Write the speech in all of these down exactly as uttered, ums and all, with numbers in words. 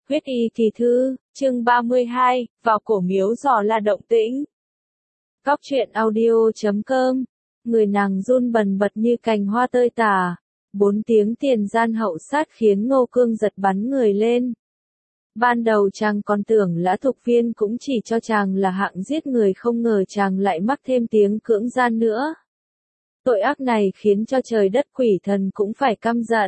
Huyết y kỳ thư, chương ba mươi hai, vào cổ miếu dò la động tĩnh. Góc truyện audio chấm com, người nàng run bần bật như cành hoa tơi tả. Bốn tiếng tiền gian hậu sát khiến Ngô Cương giật bắn người lên. Ban đầu chàng còn tưởng Lã Thục Viên cũng chỉ cho chàng là hạng giết người, không ngờ chàng lại mắc thêm tiếng cưỡng gian nữa. Tội ác này khiến cho trời đất quỷ thần cũng phải căm giận.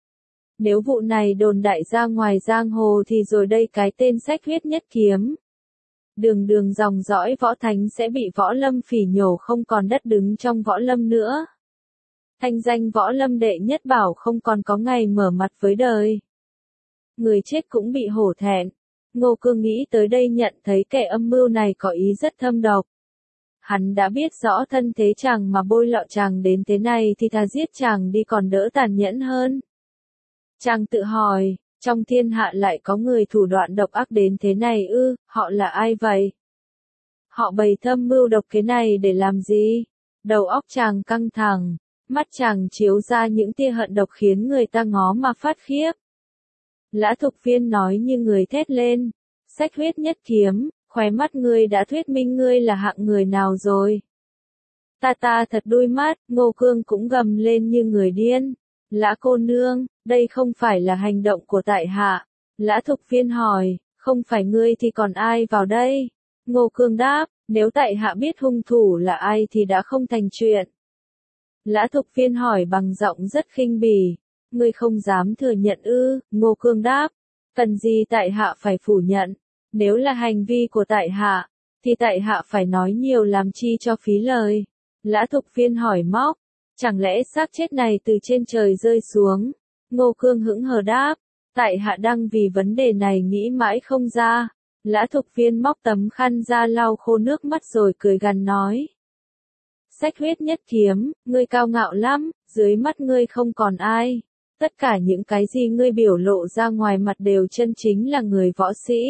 Nếu vụ này đồn đại ra ngoài giang hồ thì rồi đây cái tên sách huyết nhất kiếm. Đường đường dòng dõi võ thánh sẽ bị võ lâm phỉ nhổ, không còn đất đứng trong võ lâm nữa. Thanh danh võ lâm đệ nhất bảo không còn có ngày mở mặt với đời. Người chết cũng bị hổ thẹn. Ngô Cương nghĩ tới đây nhận thấy kẻ âm mưu này có ý rất thâm độc. Hắn đã biết rõ thân thế chàng mà bôi lọ chàng đến thế này thì thà giết chàng đi còn đỡ tàn nhẫn hơn. Chàng tự hỏi, trong thiên hạ lại có người thủ đoạn độc ác đến thế này ư, họ là ai vậy? Họ bày thâm mưu độc kế này để làm gì? Đầu óc chàng căng thẳng, mắt chàng chiếu ra những tia hận độc khiến người ta ngó mà phát khiếp. Lã Thục Viên nói như người thét lên, sách huyết nhất kiếm, khóe mắt ngươi đã thuyết minh ngươi là hạng người nào rồi? Ta ta thật đuôi mắt, Ngô Cương cũng gầm lên như người điên. Lã cô nương, đây không phải là hành động của tại hạ. Lã Thục Viên hỏi, không phải ngươi thì còn ai vào đây? Ngô Cương đáp, nếu tại hạ biết hung thủ là ai thì đã không thành chuyện. Lã Thục Viên hỏi bằng giọng rất khinh bỉ, ngươi không dám thừa nhận ư? Ngô Cương đáp, cần gì tại hạ phải phủ nhận? Nếu là hành vi của tại hạ, thì tại hạ phải nói nhiều làm chi cho phí lời. Lã Thục Viên hỏi móc, chẳng lẽ xác chết này từ trên trời rơi xuống? Ngô Cương hững hờ đáp, tại hạ đang vì vấn đề này nghĩ mãi không ra. Lã Thục Viên móc tấm khăn ra lau khô nước mắt rồi cười gằn nói. Sách huyết nhất kiếm, ngươi cao ngạo lắm, dưới mắt ngươi không còn ai. Tất cả những cái gì ngươi biểu lộ ra ngoài mặt đều chân chính là người võ sĩ.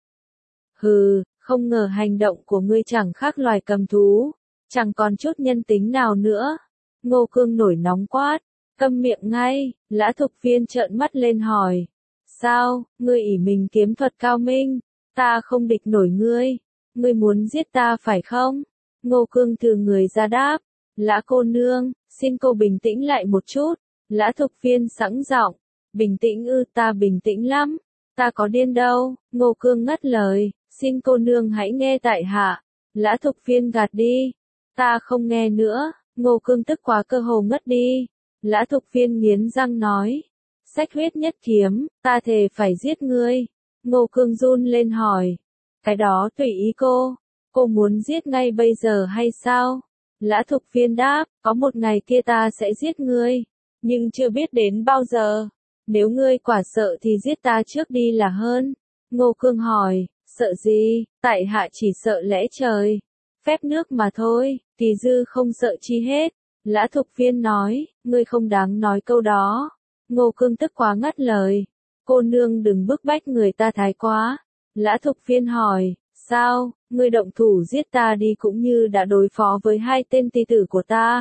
Hừ, không ngờ hành động của ngươi chẳng khác loài cầm thú, chẳng còn chút nhân tính nào nữa. Ngô Cương nổi nóng quát, câm miệng ngay. Lã Thục Viên trợn mắt lên hỏi, sao, ngươi ỷ mình kiếm thuật cao minh, ta không địch nổi ngươi, ngươi muốn giết ta phải không? Ngô Cương từ người ra đáp, Lã cô nương, xin cô bình tĩnh lại một chút. Lã Thục Viên sẵn giọng, bình tĩnh ư? Ta bình tĩnh lắm, ta có điên đâu. Ngô Cương ngắt lời, xin cô nương hãy nghe tại hạ. Lã Thục Viên gạt đi, ta không nghe nữa. Ngô Cương tức quá cơ hồ ngất đi. Lã Thục Viên nghiến răng nói, sách huyết nhất kiếm, ta thề phải giết ngươi. Ngô Cương run lên hỏi, cái đó tùy ý cô, cô muốn giết ngay bây giờ hay sao? Lã Thục Viên đáp, có một ngày kia ta sẽ giết ngươi, nhưng chưa biết đến bao giờ. Nếu ngươi quả sợ thì giết ta trước đi là hơn. Ngô Cương hỏi, sợ gì? Tại hạ chỉ sợ lẽ trời, phép nước mà thôi, Kỳ dư không sợ chi hết. Lã Thục Viên nói, ngươi không đáng nói câu đó. Ngô Cương tức quá ngắt lời, cô nương đừng bức bách người ta thái quá. Lã Thục Viên hỏi, sao, ngươi động thủ giết ta đi cũng như đã đối phó với hai tên tỳ tử của ta.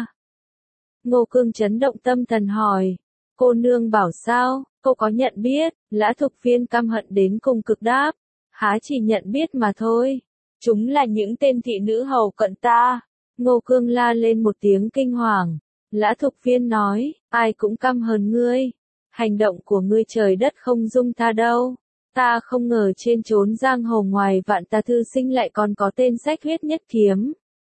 Ngô Cương chấn động tâm thần hỏi, cô nương bảo sao, cô có nhận biết? Lã Thục Viên căm hận đến cùng cực đáp, há chỉ nhận biết mà thôi, chúng là những tên thị nữ hầu cận ta. Ngô Cương la lên một tiếng kinh hoàng. Lã Thục Viên nói, ai cũng căm hờn ngươi. Hành động của ngươi trời đất không dung tha đâu. Ta không ngờ trên chốn giang hồ ngoài vạn tà thư sinh lại còn có tên sách huyết nhất kiếm.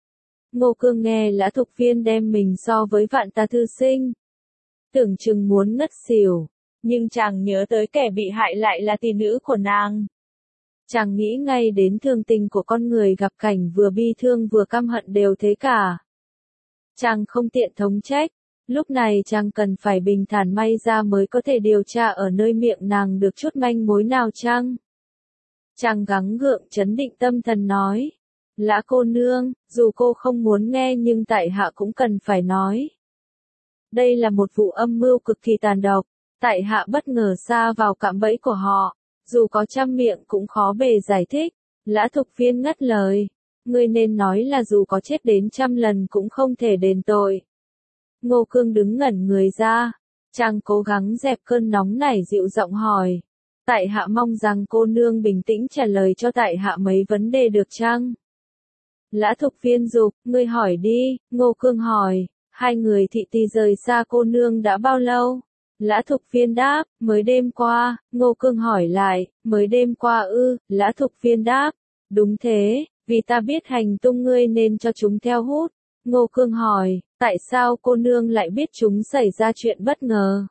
Ngô Cương nghe Lã Thục Viên đem mình so với vạn tà thư sinh, tưởng chừng muốn ngất xỉu, nhưng chàng nhớ tới kẻ bị hại lại là tỷ nữ của nàng. Chàng nghĩ ngay đến thường tình của con người gặp cảnh vừa bi thương vừa căm hận đều thế cả. Chàng không tiện thống trách, lúc này chàng cần phải bình thản may ra mới có thể điều tra ở nơi miệng nàng được chút manh mối nào chăng? Chàng gắng gượng trấn định tâm thần nói, Lã cô nương, dù cô không muốn nghe nhưng tại hạ cũng cần phải nói. Đây là một vụ âm mưu cực kỳ tàn độc, tại hạ bất ngờ sa vào cạm bẫy của họ. Dù có trăm miệng cũng khó bề giải thích. Lã Thục Viên ngắt lời, ngươi nên nói là dù có chết đến trăm lần cũng không thể đền tội. Ngô Cương đứng ngẩn người ra, chàng cố gắng dẹp cơn nóng nảy dịu giọng hỏi, tại hạ mong rằng cô nương bình tĩnh trả lời cho tại hạ mấy vấn đề được chăng? Lã Thục Phiên dục, ngươi hỏi đi, Ngô Cương hỏi, hai người thị tỳ rời xa cô nương đã bao lâu? Lã Thục Phiên đáp, mới đêm qua. Ngô Cương hỏi lại, mới đêm qua ư? Lã Thục Phiên đáp, đúng thế, vì ta biết hành tung ngươi nên cho chúng theo hút. Ngô Cương hỏi, tại sao cô nương lại biết chúng xảy ra chuyện bất ngờ?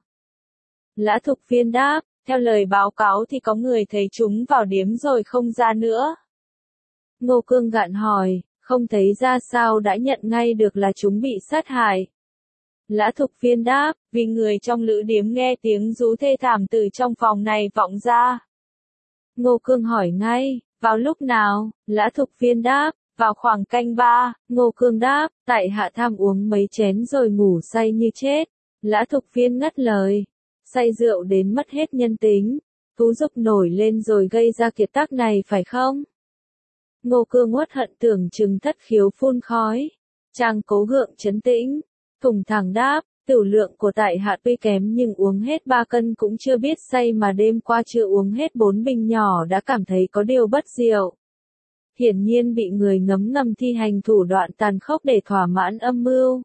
Lã Thục Phiên đáp, theo lời báo cáo thì có người thấy chúng vào điếm rồi không ra nữa. Ngô Cương gạn hỏi, không thấy ra sao đã nhận ngay được là chúng bị sát hại? Lã Thục Phiên đáp, vì người trong lữ điếm nghe tiếng rú thê thảm từ trong phòng này vọng ra. Ngô Cương hỏi ngay, vào lúc nào? Lã Thục Phiên đáp, vào khoảng canh ba. Ngô Cương đáp, tại hạ tham uống mấy chén rồi ngủ say như chết. Lã Thục Phiên ngắt lời, say rượu đến mất hết nhân tính, thú dục nổi lên rồi gây ra kiệt tác này phải không? Ngô Cương uất hận tưởng chừng thất khiếu phun khói. Chàng cố gượng trấn tĩnh, thùng thẳng đáp, tửu lượng của tại hạ tuy kém nhưng uống hết ba cân cũng chưa biết say mà đêm qua chưa uống hết bốn bình nhỏ đã cảm thấy có điều bất diệu. Hiển nhiên bị người ngấm ngầm thi hành thủ đoạn tàn khốc để thỏa mãn âm mưu.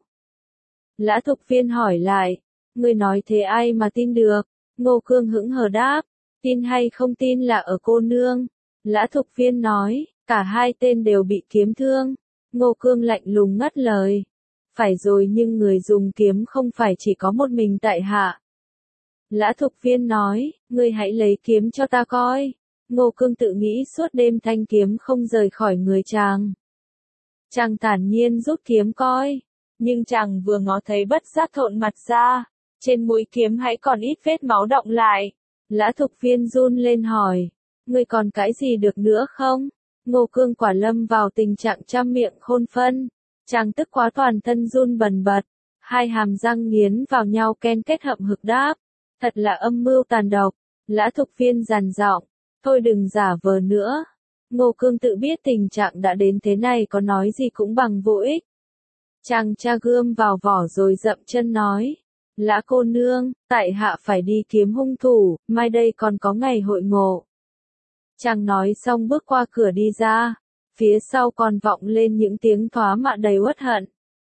Lã Thục Phiên hỏi lại, ngươi nói thế ai mà tin được? Ngô Cương hững hờ đáp, tin hay không tin là ở cô nương. Lã Thục Phiên nói, cả hai tên đều bị kiếm thương. Ngô Cương lạnh lùng ngắt lời, phải rồi nhưng người dùng kiếm không phải chỉ có một mình tại hạ. Lã Thục Phiên nói, ngươi hãy lấy kiếm cho ta coi. Ngô Cương tự nghĩ suốt đêm thanh kiếm không rời khỏi người chàng. Chàng thản nhiên rút kiếm coi, nhưng chàng vừa ngó thấy bất giác thộn mặt ra, trên mũi kiếm hãy còn ít vết máu đọng lại. Lã Thục Phiên run lên hỏi, ngươi còn cái gì được nữa không? Ngô Cương quả lâm vào tình trạng trăm miệng khôn phân, chàng tức quá toàn thân run bần bật, hai hàm răng nghiến vào nhau ken kết hậm hực đáp, thật là âm mưu tàn độc. Lã Thục Phiên dằn giọng, thôi đừng giả vờ nữa. Ngô Cương tự biết tình trạng đã đến thế này có nói gì cũng bằng vô ích. Chàng tra gươm vào vỏ rồi dậm chân nói, Lã cô nương, tại hạ phải đi kiếm hung thủ, mai đây còn có ngày hội ngộ. Chàng nói xong bước qua cửa đi ra, phía sau còn vọng lên những tiếng thoá mạ đầy uất hận.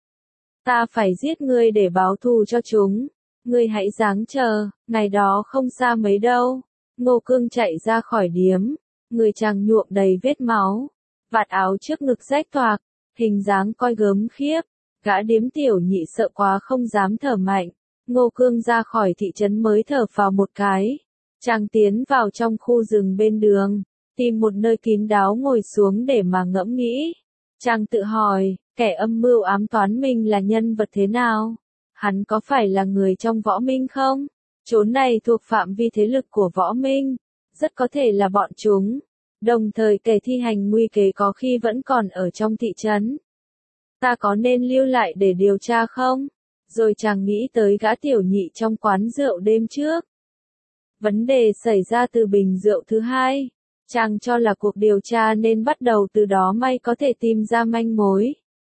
Ta phải giết ngươi để báo thù cho chúng, ngươi hãy dáng chờ, ngày đó không xa mấy đâu. Ngô Cương chạy ra khỏi điếm, người chàng nhuộm đầy vết máu, vạt áo trước ngực rách toạc, hình dáng coi gớm khiếp, gã điếm tiểu nhị sợ quá không dám thở mạnh. Ngô Cương ra khỏi thị trấn mới thở phào một cái. Chàng tiến vào trong khu rừng bên đường, tìm một nơi kín đáo ngồi xuống để mà ngẫm nghĩ. Chàng tự hỏi, kẻ âm mưu ám toán mình là nhân vật thế nào? Hắn có phải là người trong võ minh không? Chốn này thuộc phạm vi thế lực của võ minh, rất có thể là bọn chúng. Đồng thời kẻ thi hành nguy kế có khi vẫn còn ở trong thị trấn. Ta có nên lưu lại để điều tra không? Rồi chàng nghĩ tới gã tiểu nhị trong quán rượu đêm trước. Vấn đề xảy ra từ bình rượu thứ hai. Chàng cho là cuộc điều tra nên bắt đầu từ đó may có thể tìm ra manh mối.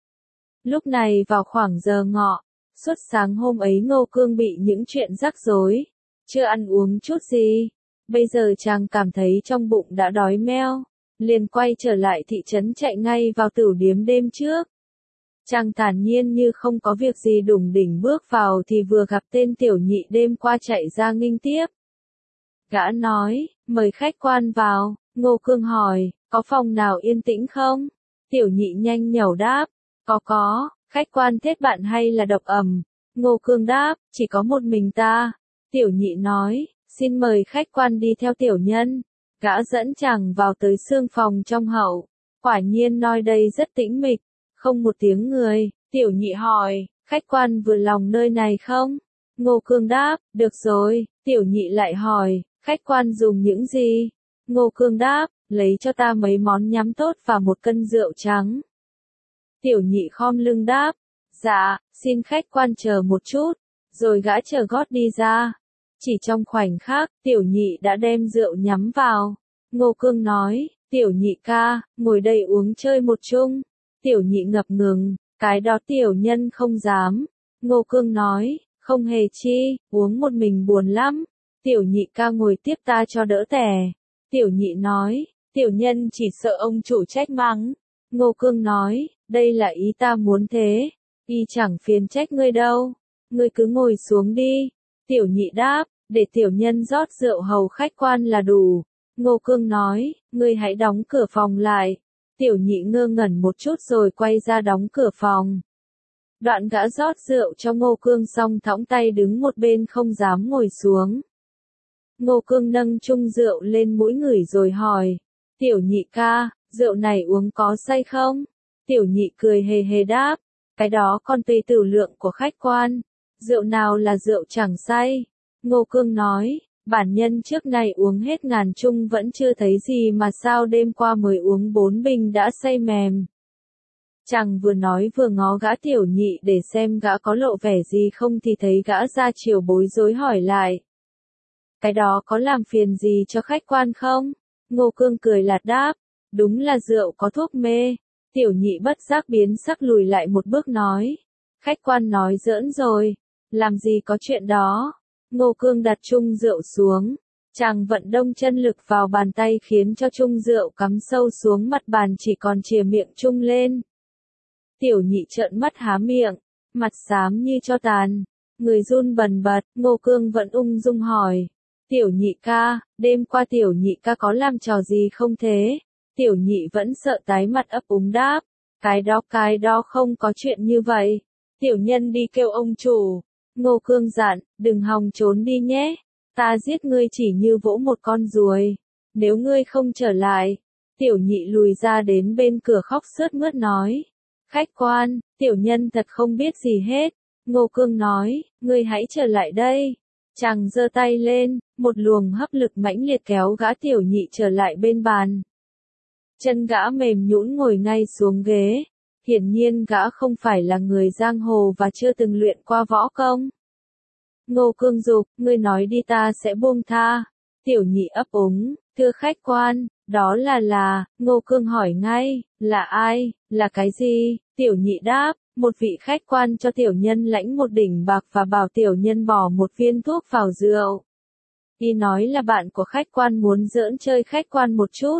Lúc này vào khoảng giờ ngọ, suốt sáng hôm ấy Ngô Cương bị những chuyện rắc rối, chưa ăn uống chút gì. Bây giờ chàng cảm thấy trong bụng đã đói meo, liền quay trở lại thị trấn chạy ngay vào tửu điếm đêm trước. Chàng thản nhiên như không có việc gì đủng đỉnh bước vào thì vừa gặp tên tiểu nhị đêm qua chạy ra nghênh tiếp. Gã nói, mời khách quan vào. Ngô Cương hỏi, có phòng nào yên tĩnh không? Tiểu nhị nhanh nhẩu đáp, có có, khách quan thết bạn hay là độc ẩm? Ngô Cương đáp, chỉ có một mình ta. Tiểu nhị nói, xin mời khách quan đi theo tiểu nhân. Gã dẫn chàng vào tới sương phòng trong hậu. Quả nhiên nơi đây rất tĩnh mịch, không một tiếng người. Tiểu nhị hỏi, khách quan vừa lòng nơi này không? Ngô Cương đáp, được rồi. Tiểu nhị lại hỏi, khách quan dùng những gì? Ngô Cương đáp, lấy cho ta mấy món nhắm tốt và một cân rượu trắng. Tiểu nhị khom lưng đáp, dạ, xin khách quan chờ một chút, rồi gã chờ gót đi ra. Chỉ trong khoảnh khắc, tiểu nhị đã đem rượu nhắm vào. Ngô Cương nói, tiểu nhị ca, ngồi đây uống chơi một chung. Tiểu nhị ngập ngừng, cái đó tiểu nhân không dám. Ngô Cương nói, không hề chi, uống một mình buồn lắm. tiểu nhị ca ngồi tiếp ta cho đỡ tẻ. Tiểu nhị nói, tiểu nhân chỉ sợ ông chủ trách mắng. Ngô Cương nói, đây là ý ta muốn thế, y chẳng phiền trách ngươi đâu, ngươi cứ ngồi xuống đi. Tiểu nhị đáp, để tiểu nhân rót rượu hầu khách quan là đủ. Ngô Cương nói, ngươi hãy đóng cửa phòng lại. Tiểu nhị ngơ ngẩn một chút rồi quay ra đóng cửa phòng. Đoạn gã rót rượu cho Ngô Cương xong thõng tay đứng một bên không dám ngồi xuống. Ngô Cương nâng chung rượu lên mũi ngửi rồi hỏi, tiểu nhị ca, rượu này uống có say không? Tiểu nhị cười hề hề đáp, cái đó còn tùy tử lượng của khách quan, rượu nào là rượu chẳng say. Ngô Cương nói, bản nhân trước này uống hết ngàn chung vẫn chưa thấy gì mà sao đêm qua mới uống bốn bình đã say mềm. Chàng vừa nói vừa ngó gã tiểu nhị để xem gã có lộ vẻ gì không thì thấy gã ra chiều bối rối hỏi lại. Cái đó có làm phiền gì cho khách quan không? Ngô Cương cười lạt đáp, đúng là rượu có thuốc mê. Tiểu nhị bất giác biến sắc lùi lại một bước nói, khách quan nói giỡn rồi, làm gì có chuyện đó. Ngô Cương đặt chung rượu xuống, chàng vận đông chân lực vào bàn tay khiến cho chung rượu cắm sâu xuống mặt bàn chỉ còn chìa miệng chung lên. Tiểu nhị trợn mắt há miệng, mặt xám như tro tàn, người run bần bật. Ngô Cương vẫn ung dung hỏi, tiểu nhị ca, đêm qua tiểu nhị ca có làm trò gì không thế? Tiểu nhị vẫn sợ tái mặt ấp úng đáp, cái đó cái đó không có chuyện như vậy, tiểu nhân đi kêu ông chủ. Ngô Cương dặn, đừng hòng trốn đi nhé, ta giết ngươi chỉ như vỗ một con ruồi, nếu ngươi không trở lại. Tiểu nhị lùi ra đến bên cửa khóc sướt mướt nói, khách quan, tiểu nhân thật không biết gì hết. Ngô Cương nói, ngươi hãy trở lại đây. Chàng giơ tay lên, một luồng hấp lực mãnh liệt kéo gã tiểu nhị trở lại bên bàn. Chân gã mềm nhũn ngồi ngay xuống ghế. Hiển nhiên gã không phải là người giang hồ và chưa từng luyện qua võ công. Ngô Cương giục, ngươi nói đi ta sẽ buông tha. Tiểu nhị ấp úng, thưa khách quan, đó là là, Ngô Cương hỏi ngay, là ai, là cái gì? Tiểu nhị đáp, một vị khách quan cho tiểu nhân lãnh một đỉnh bạc và bảo tiểu nhân bỏ một viên thuốc vào rượu. Y nói là bạn của khách quan muốn giỡn chơi khách quan một chút.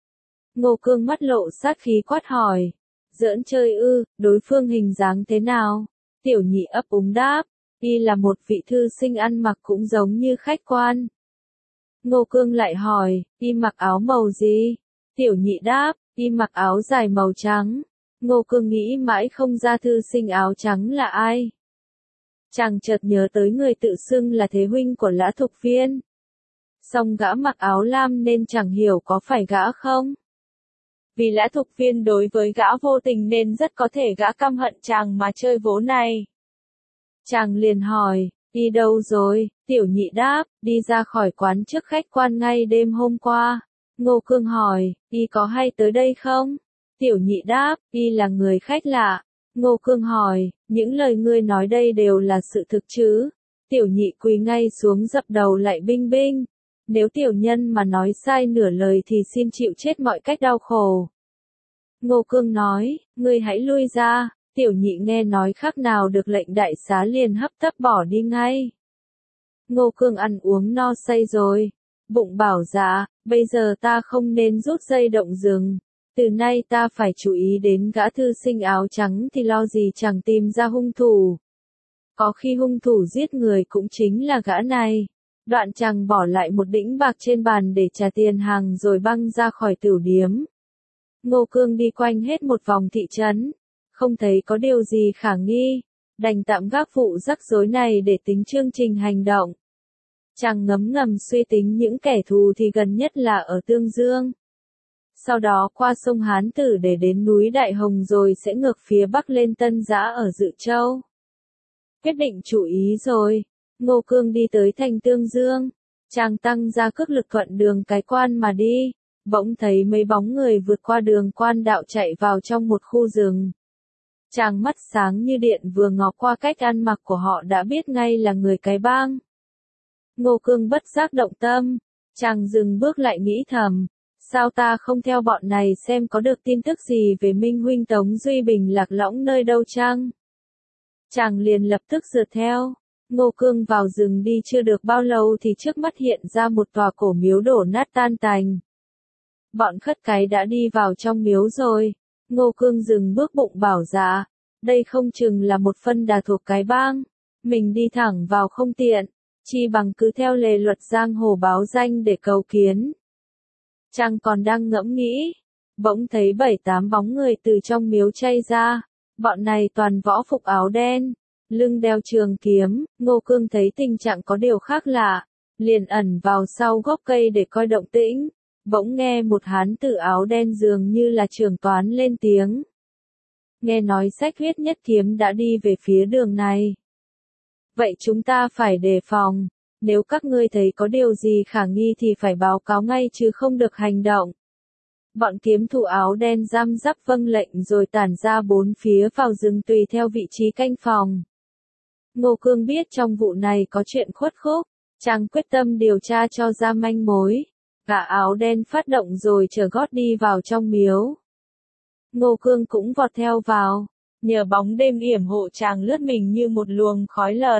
Ngô Cương mắt lộ sát khí quát hỏi, giỡn chơi ư, đối phương hình dáng thế nào? Tiểu nhị ấp úng đáp, y là một vị thư sinh ăn mặc cũng giống như khách quan. Ngô Cương lại hỏi, y mặc áo màu gì? Tiểu nhị đáp, y mặc áo dài màu trắng. Ngô Cương nghĩ mãi không ra thư sinh áo trắng là ai. Chàng chợt nhớ tới người tự xưng là thế huynh của Lã Thục Viên. Song gã mặc áo lam nên chẳng hiểu có phải gã không? Vì Lã Thục Viên đối với gã vô tình nên rất có thể gã căm hận chàng mà chơi vố này. Chàng liền hỏi, đi đâu rồi? Tiểu nhị đáp, đi ra khỏi quán trước khách quan ngay đêm hôm qua. Ngô Cương hỏi, y có hay tới đây không? Tiểu nhị đáp, y là người khách lạ. Ngô Cương hỏi, những lời ngươi nói đây đều là sự thực chứ? Tiểu nhị quỳ ngay xuống dập đầu lại binh binh. Nếu tiểu nhân mà nói sai nửa lời thì xin chịu chết mọi cách đau khổ. Ngô Cương nói, ngươi hãy lui ra. Tiểu nhị nghe nói khác nào được lệnh đại xá liền hấp tấp bỏ đi ngay. Ngô Cương ăn uống no say rồi. Bụng bảo dạ, bây giờ ta không nên rút dây động rừng. Từ nay ta phải chú ý đến gã thư sinh áo trắng thì lo gì chẳng tìm ra hung thủ. Có khi hung thủ giết người cũng chính là gã này. Đoạn chàng bỏ lại một đĩnh bạc trên bàn để trả tiền hàng rồi băng ra khỏi tửu điếm. Ngô Cương đi quanh hết một vòng thị trấn. Không thấy có điều gì khả nghi. Đành tạm gác vụ rắc rối này để tính chương trình hành động. Chàng ngấm ngầm suy tính những kẻ thù thì gần nhất là ở Tương Dương. Sau đó qua sông Hán Tử để đến núi Đại Hồng rồi sẽ ngược phía bắc lên Tân Giã ở Dự Châu. Quyết định chủ ý rồi. Ngô Cương đi tới thành Tương Dương. Chàng tăng ra cước lực thuận đường cái quan mà đi. Bỗng thấy mấy bóng người vượt qua đường quan đạo chạy vào trong một khu rừng. Chàng mắt sáng như điện vừa ngó qua cách ăn mặc của họ đã biết ngay là người cái bang. Ngô Cương bất giác động tâm. Chàng dừng bước lại nghĩ thầm. Sao ta không theo bọn này xem có được tin tức gì về Minh huynh Tống Duy Bình lạc lõng nơi đâu chăng? Chàng liền lập tức rượt theo. Ngô Cương vào rừng đi chưa được bao lâu thì trước mắt hiện ra một tòa cổ miếu đổ nát tan tành. Bọn khất cái đã đi vào trong miếu rồi. Ngô Cương dừng bước bụng bảo dạ, đây không chừng là một phân đà thuộc cái bang. Mình đi thẳng vào không tiện, chi bằng cứ theo lề luật giang hồ báo danh để cầu kiến. Chàng còn đang ngẫm nghĩ, bỗng thấy bảy tám bóng người từ trong miếu chay ra. Bọn này toàn võ phục áo đen, lưng đeo trường kiếm. Ngô Cương thấy tình trạng có điều khác lạ, liền ẩn vào sau gốc cây để coi động tĩnh. Bỗng nghe một hán tử áo đen dường như là trưởng toán lên tiếng. Nghe nói Sách Huyết Nhất Kiếm đã đi về phía đường này. Vậy chúng ta phải đề phòng, nếu các ngươi thấy có điều gì khả nghi thì phải báo cáo ngay chứ không được hành động. Bọn kiếm thủ áo đen răm rắp vâng lệnh rồi tản ra bốn phía vào rừng tùy theo vị trí canh phòng. Ngô Cương biết trong vụ này có chuyện khuất khúc, chàng quyết tâm điều tra cho ra manh mối. Gã áo đen phát động rồi chờ gót đi vào trong miếu. Ngô Cương cũng vọt theo vào, nhờ bóng đêm yểm hộ chàng lướt mình như một luồng khói lợt.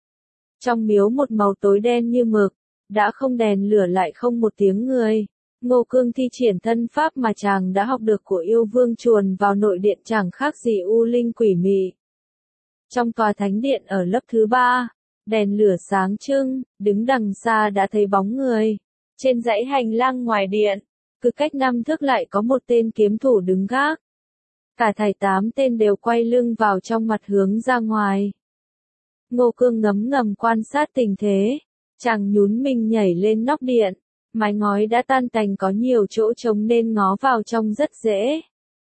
Trong miếu một màu tối đen như mực, đã không đèn lửa lại không một tiếng người. Ngô Cương thi triển thân pháp mà chàng đã học được của yêu vương chuồn vào nội điện chẳng khác gì u linh quỷ mị. Trong tòa thánh điện ở lớp thứ ba, đèn lửa sáng trưng, đứng đằng xa đã thấy bóng người. Trên dãy hành lang ngoài điện, cứ cách năm thước lại có một tên kiếm thủ đứng gác. Cả thảy tám tên đều quay lưng vào trong mặt hướng ra ngoài. Ngô Cương ngấm ngầm quan sát tình thế, chàng nhún mình nhảy lên nóc điện, mái ngói đã tan tành có nhiều chỗ trống nên ngó vào trong rất dễ.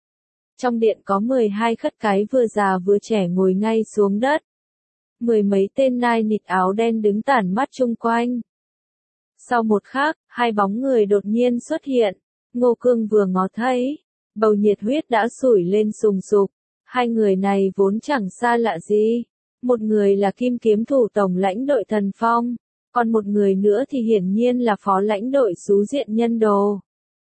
Trong điện có mười hai khất cái vừa già vừa trẻ ngồi ngay xuống đất. Mười mấy tên nai nịt áo đen đứng tản mắt chung quanh. Sau một khắc, hai bóng người đột nhiên xuất hiện. Ngô Cương vừa ngó thấy, bầu nhiệt huyết đã sủi lên sùng sục. Hai người này vốn chẳng xa lạ gì. Một người là Kim Kiếm Thủ tổng lãnh đội Thần Phong, còn một người nữa thì hiển nhiên là phó lãnh đội Sú Diện Nhân Đồ.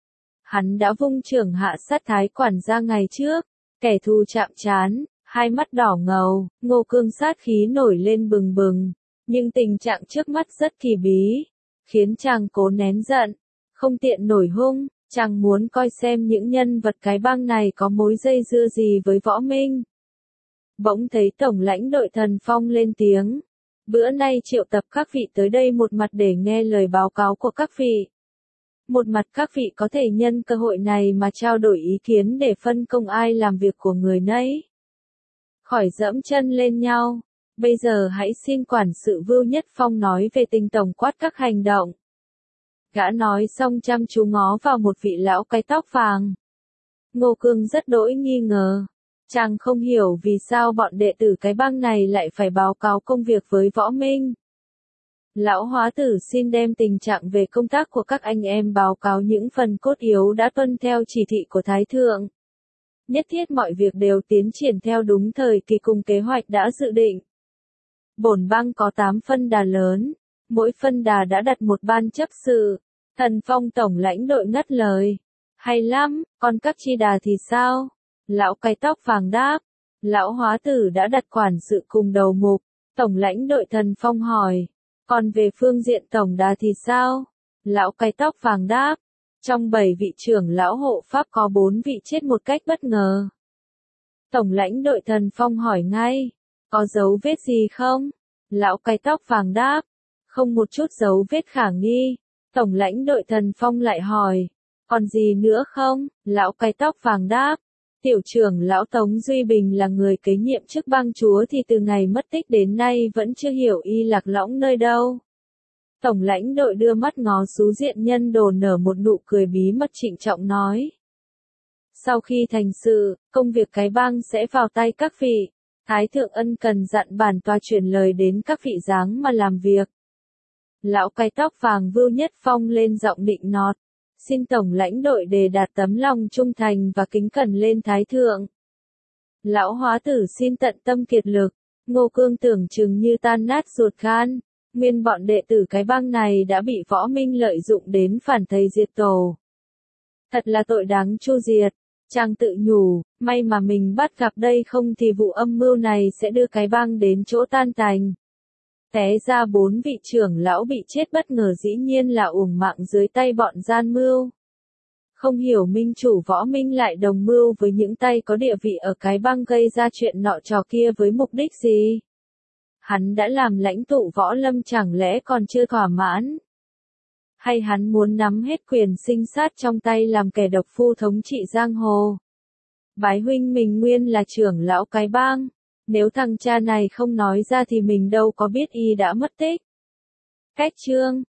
Hắn đã vung chưởng hạ sát Thái quản gia ngày trước, kẻ thù chạm trán, hai mắt đỏ ngầu. Ngô Cương sát khí nổi lên bừng bừng, nhưng tình trạng trước mắt rất kỳ bí, khiến chàng cố nén giận, không tiện nổi hung. Chàng muốn coi xem những nhân vật cái bang này có mối dây dưa gì với Võ Minh. Bỗng thấy tổng lãnh đội Thần Phong lên tiếng. Bữa nay triệu tập các vị tới đây một mặt để nghe lời báo cáo của các vị. Một mặt các vị có thể nhân cơ hội này mà trao đổi ý kiến để phân công ai làm việc của người nấy. Khỏi dẫm chân lên nhau. Bây giờ hãy xin quản sự Vưu Nhất Phong nói về tình tổng quát các hành động. Gã nói xong chăm chú ngó vào một vị lão cái tóc vàng. Ngô Cương rất đỗi nghi ngờ. Chàng không hiểu vì sao bọn đệ tử cái bang này lại phải báo cáo công việc với Võ Minh. Lão hóa tử xin đem tình trạng về công tác của các anh em báo cáo những phần cốt yếu đã tuân theo chỉ thị của Thái Thượng. Nhất thiết mọi việc đều tiến triển theo đúng thời kỳ cùng kế hoạch đã dự định. Bổn bang có tám phân đà lớn, mỗi phân đà đã đặt một ban chấp sự. Thần Phong tổng lãnh đội ngắt lời. Hay lắm, còn các chi đà thì sao? Lão cái tóc vàng đáp. Lão hóa tử đã đặt quản sự cùng đầu mục. Tổng lãnh đội Thần Phong hỏi. Còn về phương diện tổng đà thì sao? Lão cái tóc vàng đáp. Trong bảy vị trưởng lão hộ pháp có bốn vị chết một cách bất ngờ. Tổng lãnh đội Thần Phong hỏi ngay. Có dấu vết gì không? Lão cái tóc vàng đáp. Không một chút dấu vết khả nghi. Tổng lãnh đội Thần Phong lại hỏi. Còn gì nữa không? Lão cái tóc vàng đáp. Tiểu trưởng lão Tống Duy Bình là người kế nhiệm chức bang chúa thì từ ngày mất tích đến nay vẫn chưa hiểu y lạc lõng nơi đâu. Tổng lãnh đội đưa mắt ngó Sú Diện Nhân Đồ nở một nụ cười bí mật trịnh trọng nói. Sau khi thành sự, công việc cái bang sẽ vào tay các vị. Thái thượng ân cần dặn bản tòa truyền lời đến các vị giáng mà làm việc. Lão cái tóc vàng Vưu Nhất Phong lên giọng nịnh nọt. Xin tổng lãnh đội đề đạt tấm lòng trung thành và kính cẩn lên Thái thượng. Lão hóa tử xin tận tâm kiệt lực. Ngô Cương tưởng chừng như tan nát ruột gan. Nguyên bọn đệ tử cái bang này đã bị Võ Minh lợi dụng đến phản thầy diệt tổ. Thật là tội đáng chu diệt. Chàng tự nhủ, may mà mình bắt gặp đây không thì vụ âm mưu này sẽ đưa cái bang đến chỗ tan tành. Té ra bốn vị trưởng lão bị chết bất ngờ dĩ nhiên là uổng mạng dưới tay bọn gian mưu. Không hiểu minh chủ Võ Minh lại đồng mưu với những tay có địa vị ở cái bang gây ra chuyện nọ trò kia với mục đích gì? Hắn đã làm lãnh tụ võ lâm chẳng lẽ còn chưa thỏa mãn? Hay hắn muốn nắm hết quyền sinh sát trong tay làm kẻ độc phu thống trị giang hồ? Bái huynh mình nguyên là trưởng lão cái bang. Nếu thằng cha này không nói ra thì mình đâu có biết y đã mất tích. Cách chương